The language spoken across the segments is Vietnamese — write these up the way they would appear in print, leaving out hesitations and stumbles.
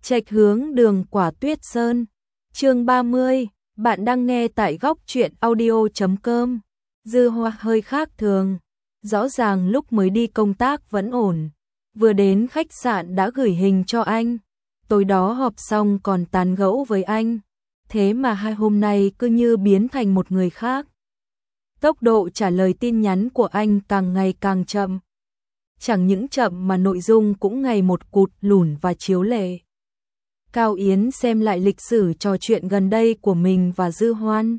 Trạch hướng đường Quả Tuyết Sơn. Chương 30, bạn đang nghe tại góc truyện audio.com. Dư Hoa hơi khác thường, rõ ràng lúc mới đi công tác vẫn ổn, vừa đến khách sạn đã gửi hình cho anh, tối đó họp xong còn tán gẫu với anh, thế mà hai hôm nay cứ như biến thành một người khác. Tốc độ trả lời tin nhắn của anh càng ngày càng chậm. Chẳng những chậm mà nội dung cũng ngày một cụt lủn và chiếu lệ. Cao Yến xem lại lịch sử trò chuyện gần đây của mình và Dư Hoan.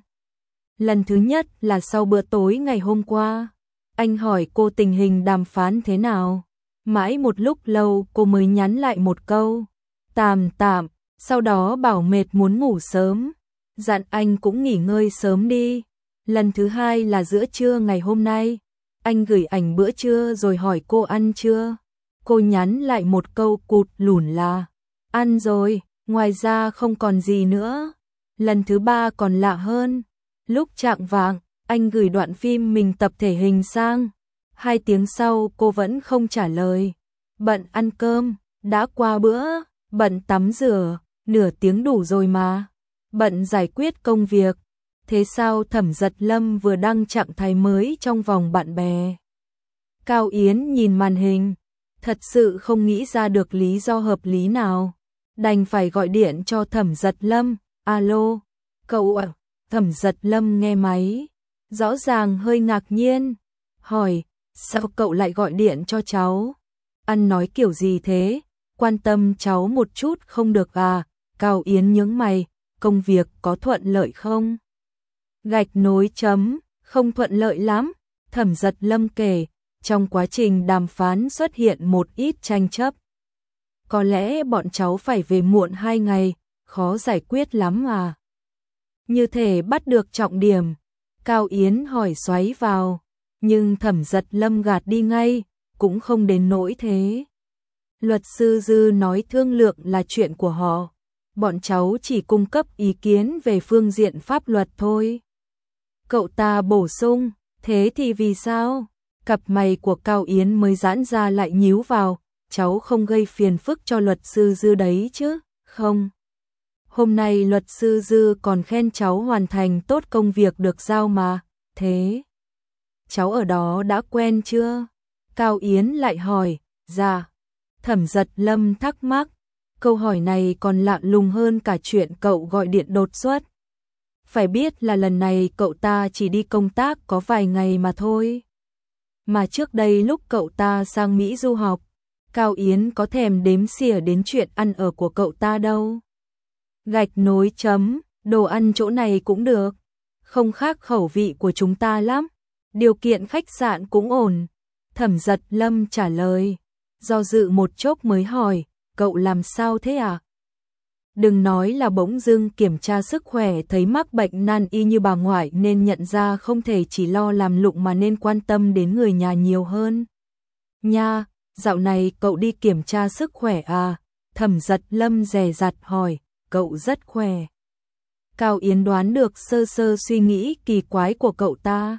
Lần thứ nhất là sau bữa tối ngày hôm qua. Anh hỏi cô tình hình đàm phán thế nào. Mãi một lúc lâu cô mới nhắn lại một câu. Tạm tạm, sau đó bảo mệt muốn ngủ sớm. Dặn anh cũng nghỉ ngơi sớm đi. Lần thứ hai là giữa trưa ngày hôm nay. Anh gửi ảnh bữa trưa rồi hỏi cô ăn chưa. Cô nhắn lại một câu cụt lủn là ăn rồi, ngoài ra không còn gì nữa. Lần thứ ba còn lạ hơn. Lúc chạng vạng, anh gửi đoạn phim mình tập thể hình sang. 2 tiếng sau cô vẫn không trả lời. Bận ăn cơm, đã qua bữa, bận tắm rửa, nửa tiếng đủ rồi mà. Bận giải quyết công việc. Thế sao Thẩm Giật Lâm vừa đăng trạng thái mới trong vòng bạn bè? Cao Yến nhìn màn hình, thật sự không nghĩ ra được lý do hợp lý nào. Đành phải gọi điện cho Thẩm Giật Lâm. Alo, cậu ạ. Thẩm Giật Lâm nghe máy, rõ ràng hơi ngạc nhiên, hỏi, sao cậu lại gọi điện cho cháu? Ăn nói kiểu gì thế? Quan tâm cháu một chút không được à? Cao Yến nhướng mày, công việc có thuận lợi không? Gạch nối chấm, không thuận lợi lắm. Thẩm Giật Lâm kể, trong quá trình đàm phán xuất hiện một ít tranh chấp. Có lẽ bọn cháu phải về muộn 2 ngày, khó giải quyết lắm à? Như thể bắt được trọng điểm. Cao Yến hỏi xoáy vào, nhưng Thẩm Giật Lâm gạt đi ngay, cũng không đến nỗi thế. Luật sư Dư nói thương lượng là chuyện của họ, bọn cháu chỉ cung cấp ý kiến về phương diện pháp luật thôi. Cậu ta bổ sung, thế thì vì sao? Cặp mày của Cao Yến mới giãn ra lại nhíu vào, cháu không gây phiền phức cho luật sư Dư đấy chứ, không? Hôm nay luật sư Dư còn khen cháu hoàn thành tốt công việc được giao mà, thế cháu ở đó đã quen chưa? Cao Yến lại hỏi, dạ. Thẩm Giật Lâm thắc mắc, câu hỏi này còn lạ lùng hơn cả chuyện cậu gọi điện đột xuất. Phải biết là lần này cậu ta chỉ đi công tác có vài ngày mà thôi. Mà trước đây lúc cậu ta sang Mỹ du học, Cao Yến có thèm đếm xỉa đến chuyện ăn ở của cậu ta đâu. Gạch nối chấm, đồ ăn chỗ này cũng được, không khác khẩu vị của chúng ta lắm, điều kiện khách sạn cũng ổn. Thẩm Giật Lâm trả lời, do dự một chốc mới hỏi, cậu làm sao thế à? Đừng nói là bỗng dưng kiểm tra sức khỏe thấy mắc bệnh nan y như bà ngoại nên nhận ra không thể chỉ lo làm lụng mà nên quan tâm đến người nhà nhiều hơn. Nha, dạo này cậu đi kiểm tra sức khỏe à? Thẩm Giật Lâm dè dặt hỏi, cậu rất khỏe. Cao Yến đoán được sơ sơ suy nghĩ kỳ quái của cậu ta.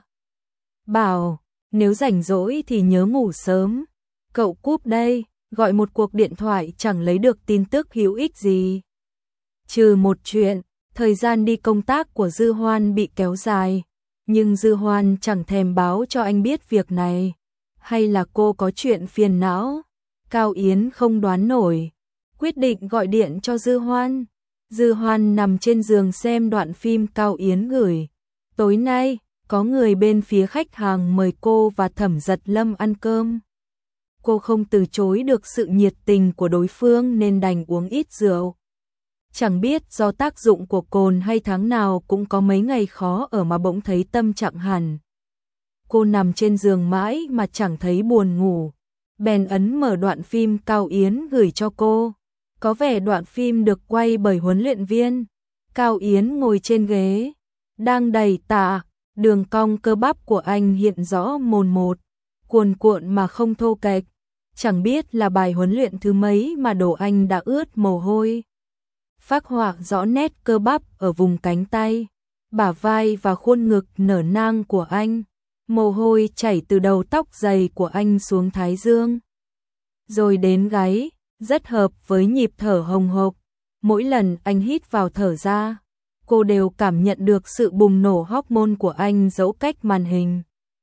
Bảo, nếu rảnh rỗi thì nhớ ngủ sớm. Cậu cúp đây, gọi một cuộc điện thoại chẳng lấy được tin tức hữu ích gì. Trừ một chuyện, thời gian đi công tác của Dư Hoan bị kéo dài, nhưng Dư Hoan chẳng thèm báo cho anh biết việc này. Hay là cô có chuyện phiền não? Cao Yến không đoán nổi, quyết định gọi điện cho Dư Hoan. Dư Hoan nằm trên giường xem đoạn phim Cao Yến gửi. Tối nay, có người bên phía khách hàng mời cô và Thẩm Giật Lâm ăn cơm. Cô không từ chối được sự nhiệt tình của đối phương nên đành uống ít rượu. Chẳng biết do tác dụng của cồn hay tháng nào cũng có mấy ngày khó ở mà bỗng thấy tâm trạng hẳn. Cô nằm trên giường mãi mà chẳng thấy buồn ngủ. Bèn ấn mở đoạn phim Cao Yến gửi cho cô. Có vẻ đoạn phim được quay bởi huấn luyện viên. Cao Yến ngồi trên ghế, đang đẩy tạ, đường cong cơ bắp của anh hiện rõ mồn một, cuồn cuộn mà không thô kệch. Chẳng biết là bài huấn luyện thứ mấy mà đồ anh đã ướt mồ hôi. Phác họa rõ nét cơ bắp ở vùng cánh tay, bả vai và khuôn ngực nở nang của anh. Mồ hôi chảy từ đầu tóc dày của anh xuống thái dương, rồi đến gáy. rất hợp với nhịp thở hồng hộc. Mỗi lần anh hít vào thở ra, cô đều cảm nhận được sự bùng nổ hormone của anh dẫu cách màn hình.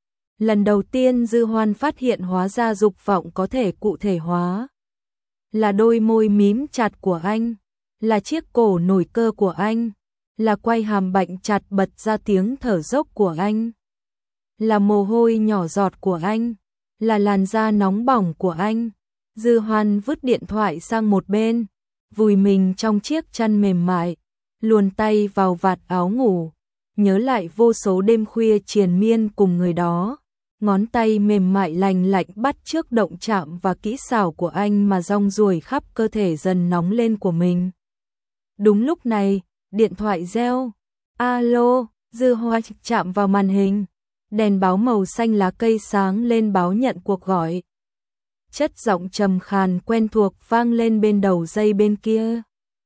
Lần đầu tiên Dư Hoan phát hiện hóa ra dục vọng có thể cụ thể hóa. Là đôi môi mím chặt của anh, là chiếc cổ nổi cơ của anh, là quay hàm bạnh chặt bật ra tiếng thở dốc của anh, là mồ hôi nhỏ giọt của anh, là làn da nóng bỏng của anh. Dư Hoan vứt điện thoại sang một bên, vùi mình trong chiếc chăn mềm mại, luồn tay vào vạt áo ngủ, nhớ lại vô số đêm khuya triền miên cùng người đó. Ngón tay mềm mại lành lạnh bắt chước động chạm và kỹ xảo của anh mà rong ruổi khắp cơ thể dần nóng lên của mình. Đúng lúc này, điện thoại reo. Alo, Dư Hoan chạm vào màn hình. Đèn báo màu xanh lá cây sáng lên báo nhận cuộc gọi. Chất giọng trầm khàn quen thuộc vang lên bên đầu dây bên kia.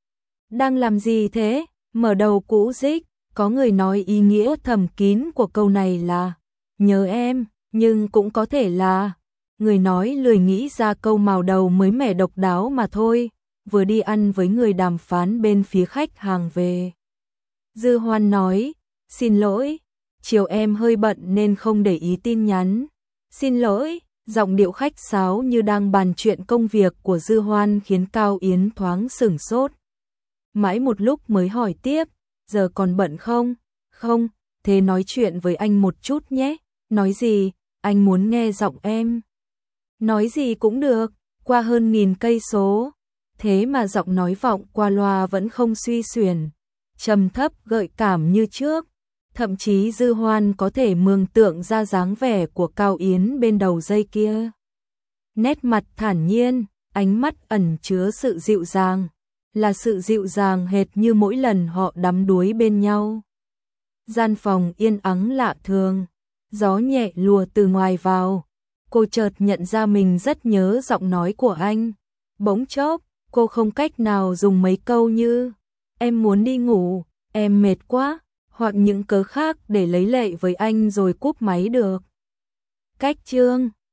Đang làm gì thế? Mở đầu cũ rích, có người nói ý nghĩa thầm kín của câu này là nhớ em, nhưng cũng có thể là người nói lười nghĩ ra câu màu đầu mới mẻ độc đáo mà thôi, vừa đi ăn với người đàm phán bên phía khách hàng về. Dư Hoan nói, xin lỗi, chiều em hơi bận nên không để ý tin nhắn. Xin lỗi, giọng điệu khách sáo như đang bàn chuyện công việc của Dư Hoan khiến Cao Yến thoáng sửng sốt. Mãi một lúc mới hỏi tiếp, giờ còn bận không? Không, thế nói chuyện với anh một chút nhé. Nói gì? Anh muốn nghe giọng em. Nói gì cũng được, qua hơn 1000 cây số. Thế mà giọng nói vọng qua loa vẫn không suy xuyển, trầm thấp gợi cảm như trước. Thậm chí Dư Hoan có thể mường tượng ra dáng vẻ của Cao Yến bên đầu dây kia. Nét mặt thản nhiên, ánh mắt ẩn chứa sự dịu dàng, là sự dịu dàng hệt như mỗi lần họ đắm đuối bên nhau. Gian phòng yên ắng lạ thường, gió nhẹ lùa từ ngoài vào. Cô chợt nhận ra mình rất nhớ giọng nói của anh. Bỗng chốc, cô không cách nào dùng mấy câu như em muốn đi ngủ, em mệt quá, hoặc những cớ khác để lấy lệ với anh rồi cúp máy được. Cách chương